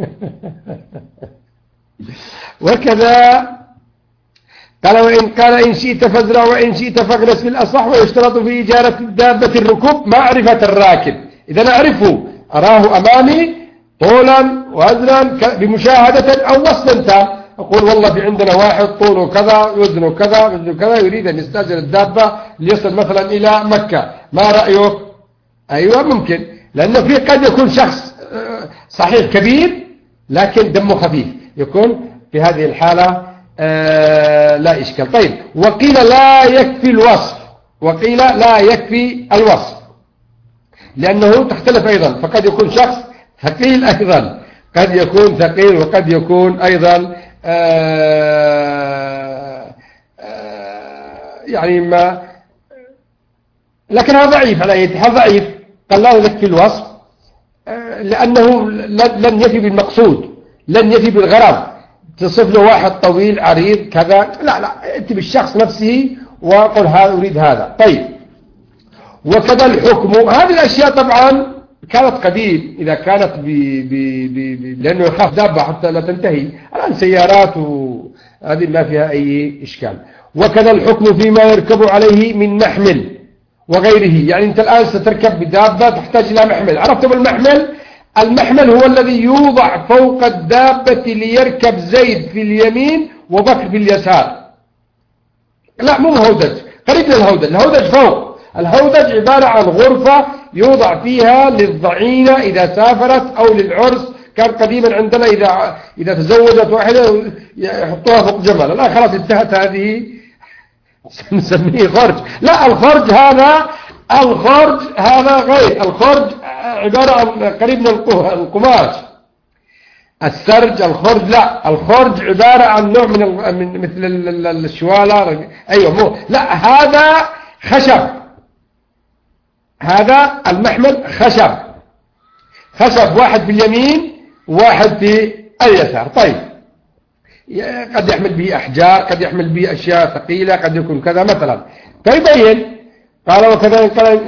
Speaker 1: وكذا قال إن شئت فازرع وإن شئت فاغرس في الأصح، ويشترط في إجارة دابة الركوب معرفة الراكب. إذا أعرفه أراه أمامي طولا ووزنا بمشاهدة أو وصفا تام، أقول والله في عندنا واحد طوله كذا وزنه كذا وزنه كذا يريد أن يستأجر الدابة ليصل مثلا إلى مكة، ما رأيك؟ أيوة ممكن، لأنه في قد يكون شخص صحيح كبير لكن دمه خفيف، يكون في هذه الحالة لا إشكال. طيب وقيل لا يكفي الوصف، وقيل لا يكفي الوصف لأنه تختلف أيضا، فقد يكون شخص ثقيل أيضا، قد يكون ثقيل وقد يكون أيضا يعني ما، لكن هذا ضعيف على أي حال، ضعيف. قال لا يكفي الوصف لأنه لن يفي بالمقصود، لن يفي بالغرض، تصف له واحد طويل عريض كذا، لا أنت بالشخص نفسه وقل هذا أريد هذا. طيب وكذا الحكم، هذه الأشياء طبعا كانت قديم، إذا كانت لأنه يخاف دابة حتى لا تنتهي، الآن سيارات وهذه ما فيها أي إشكال. وكذا الحكم فيما يركب عليه من محمل وغيره، يعني أنت الآن ستركب بدابة تحتاج إلى محمل، عرفتم المحمل؟ المحمل هو الذي يوضع فوق الدابة ليركب زيد في اليمين وبكر في اليسار، لا مو الهودج، قريب من الهودج، الهودج فوق. الهودج عبارة عن غرفة يوضع فيها للضعينة إذا سافرت أو للعرس، كان قديما عندنا إذا تزوجت واحدة يحطوها فوق جمل، الآن خلاص انتهت هذه، نسميه خرج. لا الخرج هذا غير الخرج، عبارة عن قريب من القماش. السرج الخرج لا، الخرج عبارة عن نوع من مثل الشوالة، أيوة مو، لا هذا خشب، هذا المحمل خشب واحد في اليمين واحد في اليسار. طيب قد يحمل به أحجار، قد يحمل به أشياء ثقيلة، قد يكون كذا مثلا. فيبين قال وكذا قال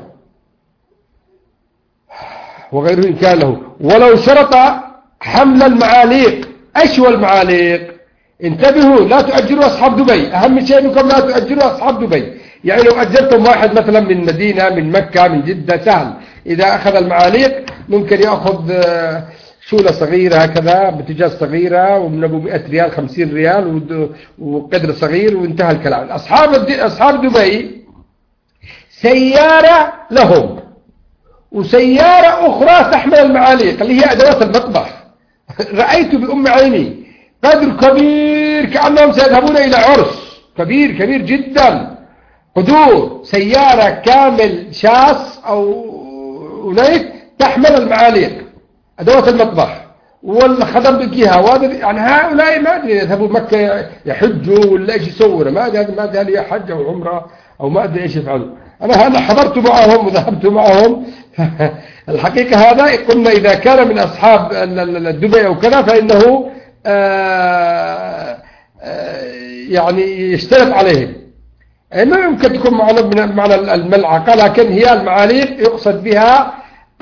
Speaker 1: وغيره إن كان له، ولو شرط حمل المعاليق. ايش هو المعاليق؟ انتبهوا لا تؤجروا أصحاب دبي، أهم شيء أنكم لا تؤجروا أصحاب دبي. يعني لو أجرتم واحد مثلا من مدينة من مكة من جدة سهل، إذا أخذ المعاليق ممكن يأخذ شولة صغيرة هكذا بتجاز صغيرة ومن أبو 100 ريال 50 ريال وقدر صغير وانتهى الكلام. أصحاب دبي سيارة لهم وسيارة أخرى تحمل المعاليق اللي هي أدوات المطبخ. رأيت بأم عيني قدر كبير كأنهم سيذهبون إلى عرس كبير جدا، قدور سيارة كامل شاص أو نيت تحمل المعاليق أدوات المطبخ والخدم بالكيها، وهذا يعني هؤلاء ما أدري يذهبوا مكة يحجوا ولا إيش يسووا، ما أدري هل هي حج أو عمرة أو ما أدري إيش يفعلوا. أنا حضرت معهم وذهبت معهم. الحقيقة هذا قلنا إذا كان من أصحاب الدبي أو كذا فإنه يعني يشترط عليهم، ما يمكن تكون معنى الملعقة، لكن هي المعاليق يقصد بها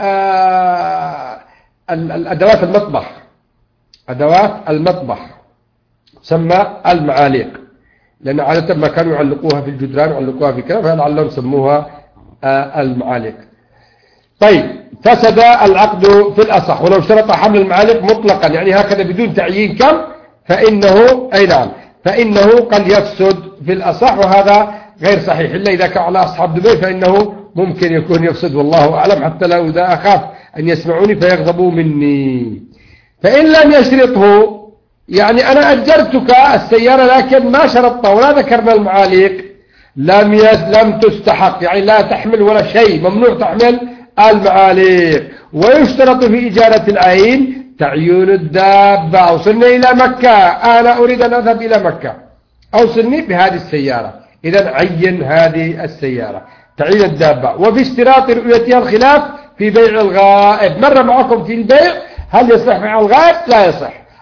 Speaker 1: الأدوات المطبخ، أدوات المطبخ تسمى المعاليق، لأن عادة ما كانوا يعلقوها في الجدران يعلقوها في كذا، فلعلهم سموها المعاليق. طيب فسد العقد في الأصح ولو اشترط حمل المعاليق مطلقا، يعني هكذا بدون تعيين كم، فإنه أي نعم فإنه قد يفسد في الأصح، وهذا غير صحيح إلا إذا كان على أصحاب دبي فإنه ممكن يكون يفسد، والله أعلم، حتى لو إذا أخاف أن يسمعوني فيغضبوا مني. فإن لم يشرطه، يعني أنا أجرتك السيارة لكن ما شرطتها ولا ذكرنا المعاليق، لم تستحق، يعني لا تحمل ولا شيء، ممنوع تحمل المعاليق. ويشترط في إجارة العين تعيين الدابة. أوصلني إلى مكة، أنا أريد أن أذهب إلى مكة، أوصلني بهذه السيارة، إذا عين هذه السيارة، تعيين الدابة. وفي اشتراط رؤيتها الخلاف في بيع الغائب. مر معكم في البيع، هل يصح بيع الغائب؟ لا يصح.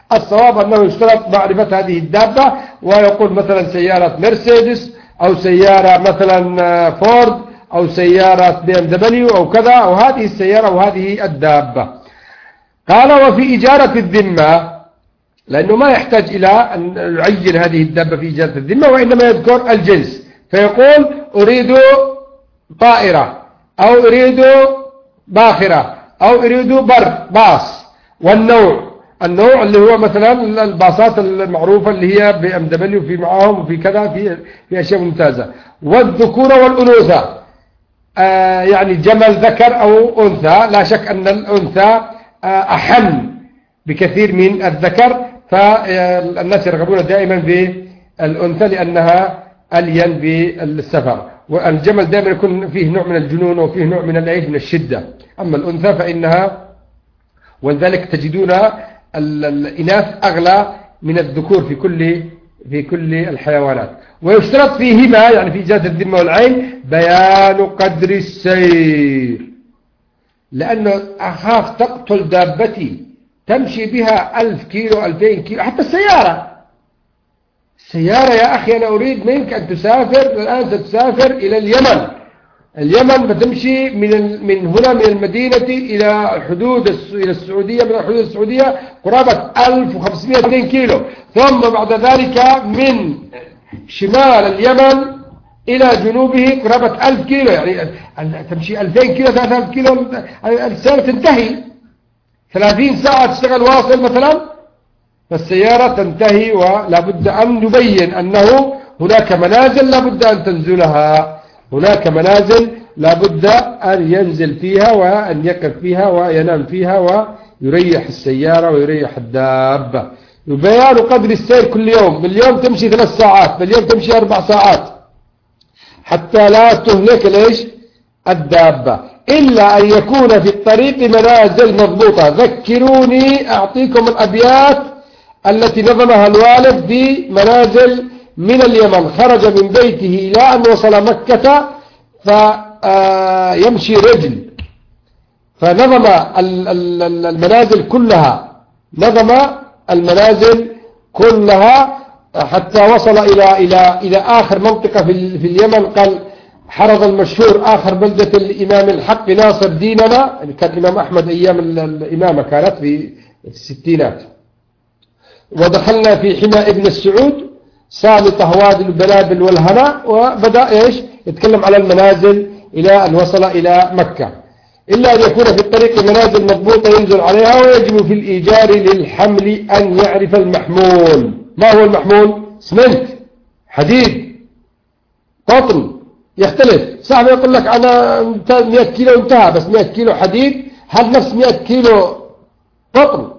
Speaker 1: الصواب أنه يشترط معرفة هذه الدابة، ويقول مثلا سيارة مرسيدس أو سيارة مثلا فورد أو سيارة BMW أو كذا، أو هذه السيارة وهذه الدابة. قال وفي إجارة الذمة، لأنه ما يحتاج إلى أن يعين هذه الدابة في إجارة الذمة، وإنما يذكر الجنس، فيقول أريد طائرة أو أريد باخرة أو أريد باص، والنوع اللي هو مثلا الباصات المعروفة اللي هي BMW في معاهم وفي كذا في أشياء ممتازة، والذكورة والأنوثة، يعني جمل ذكر أو أنثى. لا شك أن الأنثى أحن بكثير من الذكر، فالناس يرغبون دائما بالأنثى لأنها ألين بالسفر، والجمل دائما يكون فيه نوع من الجنون وفيه نوع من من الشدة، أما الأنثى فإنها، ولذلك تجدون الإناث أغلى من الذكور في كل الحيوانات. ويشترط فيهما يعني في إجازة الذمة والعين بيان قدر السير، لأنه أخاف تقتل دابتي تمشي بها 1000 كيلو 2000 كيلو. حتى السيارة يا أخي، أنا أريد منك أن تسافر الآن، تسافر إلى اليمن فتمشي من هنا من المدينة إلى إلى السعودية، من الحدود السعودية قرابة 1500 كيلو، ثم بعد ذلك من شمال اليمن إلى جنوبه قرابة 1000 كيلو، يعني تمشي 2000 كيلو 3000 كيلو، السيارة تنتهي 30 ساعة تشتغل واصل مثلا، فالسيارة تنتهي، ولا بد أن نبين أنه هناك منازل لا بد أن تنزلها، هناك منازل لا بد أن ينزل فيها وأن يقف فيها وينام فيها ويريح السيارة ويريح الدابة. بيان قدر السير كل يوم، باليوم تمشي 3 ساعات، باليوم تمشي 4 ساعات، حتى لا تهلك ليش الدابة، إلا أن يكون في الطريق منازل مضبوطة. ذكروني أعطيكم الأبيات التي نظمها الوالد في منازل من اليمن. خرج من بيته إلى أن وصل مكة فيمشي رجل، فنظم المنازل كلها، حتى وصل إلى آخر منطقة في اليمن. قال حرض المشهور آخر بلدة الإمام الحق ناصر ديننا، يعني كان الإمام أحمد أيام الإمامة كانت في الستينات. ودخلنا في حمى ابن السعود صامت هواد البلابل والهنا، وبدأ يتكلم على المنازل إلى أن وصل إلى مكة. إلا أن يكون في الطريق منازل مضبوطة ينزل عليها، ويجب في الإيجار للحمل أن يعرف المحمول. ما هو المحمول؟ اسمنت، حديد، قطن، يختلف. صاحب يقول لك أنا 100 كيلو انتهى، بس 100 كيلو حديد هل نفس 100 كيلو قطن؟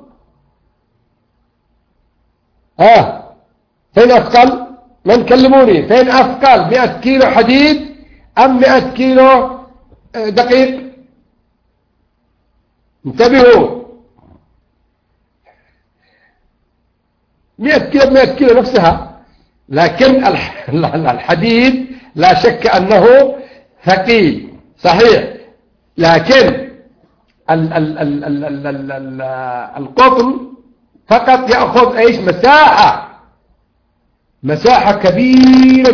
Speaker 1: فين أثقل؟ من كلموني، فين أثقل، 100 كيلو حديد أم 100 كيلو دقيق؟ انتبهوا، 100 كيلو ب 100 كيلو نفسها، لكن الحديد لا شك أنه ثقيل صحيح، لكن القطن فقط يأخذ مساحة كبيرة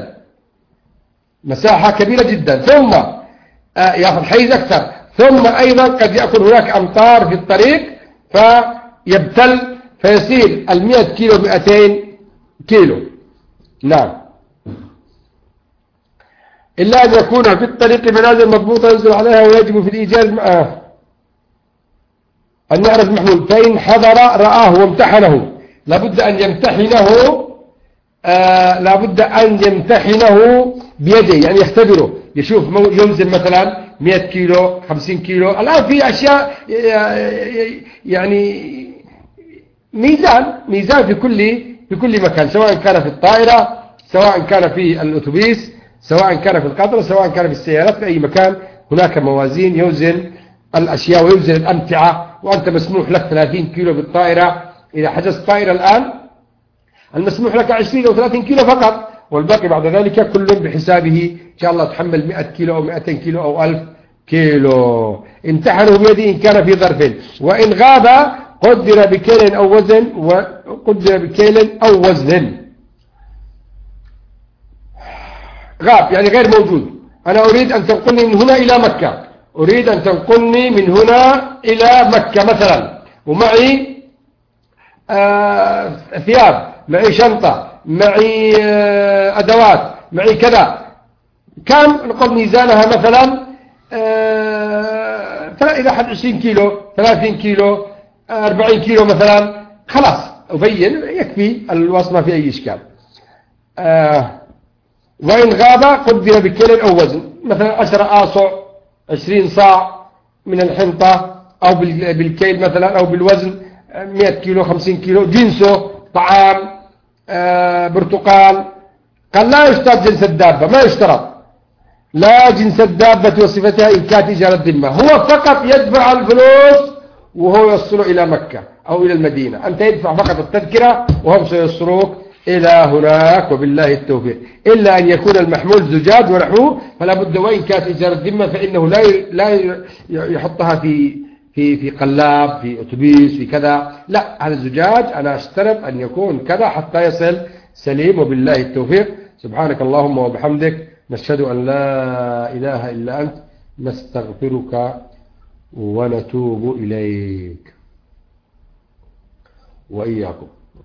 Speaker 1: جدا، ثم يأخذ حيز أكثر، ثم أيضا قد يأكل هناك أمطار في الطريق فيبتل، فيصير 100 كيلو 200 كيلو. نعم، إلا أن يكون في الطريق منازل مضبوطة ينزل عليها، ويجب في الإيجاز أن يعرف محمول. فإن حضر رآه وامتحنه، لابد أن يمتحنه بيده، يعني يختبره، يشوف ينزل مثلا 100 كيلو 50 كيلو. الآن في أشياء يعني ميزان في كل مكان، سواء كان في الطائرة، سواء كان في الأتوبيس، سواء كان في القطر، سواء كان في السيارات، في أي مكان هناك موازين يوزن الأشياء ويوزن الأمتعة. وأنت مسموح لك 30 كيلو بالطائرة، إذا حجزت طائرة الآن المسموح لك 20 أو 30 كيلو فقط، والباقي بعد ذلك كل بحسابه. إن شاء الله تحمل 100 كيلو أو 200 كيلو أو 1000 كيلو. امتحنه بيده إن كان في ظرف، وإن غاب قدر بكيل أو وزن وقدر بكيل أو وزن. غاب يعني غير موجود. أنا أريد أن تنقلني من هنا إلى مكة، أريد أن تنقلني من هنا إلى مكة مثلا، ومعي ثياب، معي شنطة، معي أدوات، معي كذا. كم نقول ميزانها مثلا إلى حد 20 كيلو، 30 كيلو، 40 كيلو مثلا، خلاص أبين يكفي الوصف ما في أي إشكال. وإن غاب قدر بكيل أو وزن، مثلا 10 آصع، 20 صاع من الحنطة، أو بالكيل مثلا، أو بالوزن 100 كيلو، 50 كيلو. جنسه طعام، برتقال. قال لا يشترط جنس الدابة، ما يشترط لا جنس الدابة وصفتها إن كانت إجارة ذمة، هو فقط يدفع الفلوس وهو يوصله إلى مكة أو إلى المدينة. أنت يدفع فقط التذكرة وهم سيوصلوك إلى هناك وبالله التوفيق. إلا أن يكون المحمول زجاج ونحوه فلا بد، وإن كانت إجارة ذمة فإنه لا يحطها في قلاب، في أتوبيس، في كذا. لا، هذا الزجاج أنا أشترط أن يكون كذا حتى يصل سليم وبالله التوفيق. سبحانك اللهم وبحمدك، نشهد أن لا إله إلا أنت، نستغفرك ونتوب إليك وإياكم.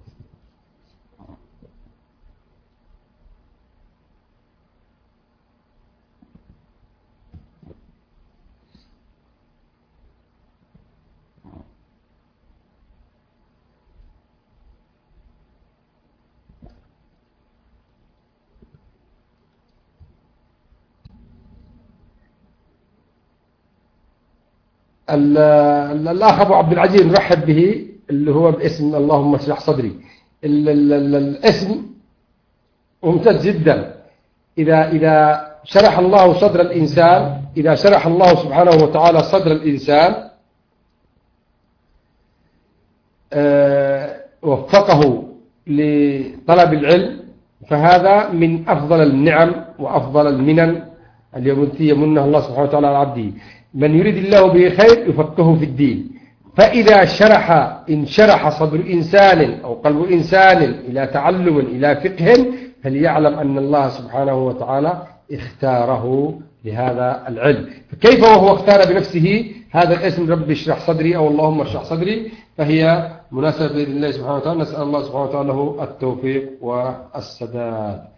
Speaker 1: الأخ أبو عبد العزيز نرحب به، اللي هو باسم اللهم اشرح صدري. الاسم ممتاز جدا. إذا شرح الله صدر الإنسان، إذا شرح الله سبحانه وتعالى صدر الإنسان وفقه لطلب العلم، فهذا من أفضل النعم وأفضل المنن التي يمنها الله سبحانه وتعالى على عبده. من يريد الله به خير يفقهه في الدين. فإذا إن شرح صدر إنسان أو قلب إنسان إلى تعلم، إلى فقه، فليعلم أن الله سبحانه وتعالى اختاره لهذا العلم. فكيف وهو اختار بنفسه هذا الاسم رب اشرح صدري أو اللهم اشرح صدري؟ فهي مناسبة بإذن الله سبحانه وتعالى. نسأل الله سبحانه وتعالى له التوفيق والسداد.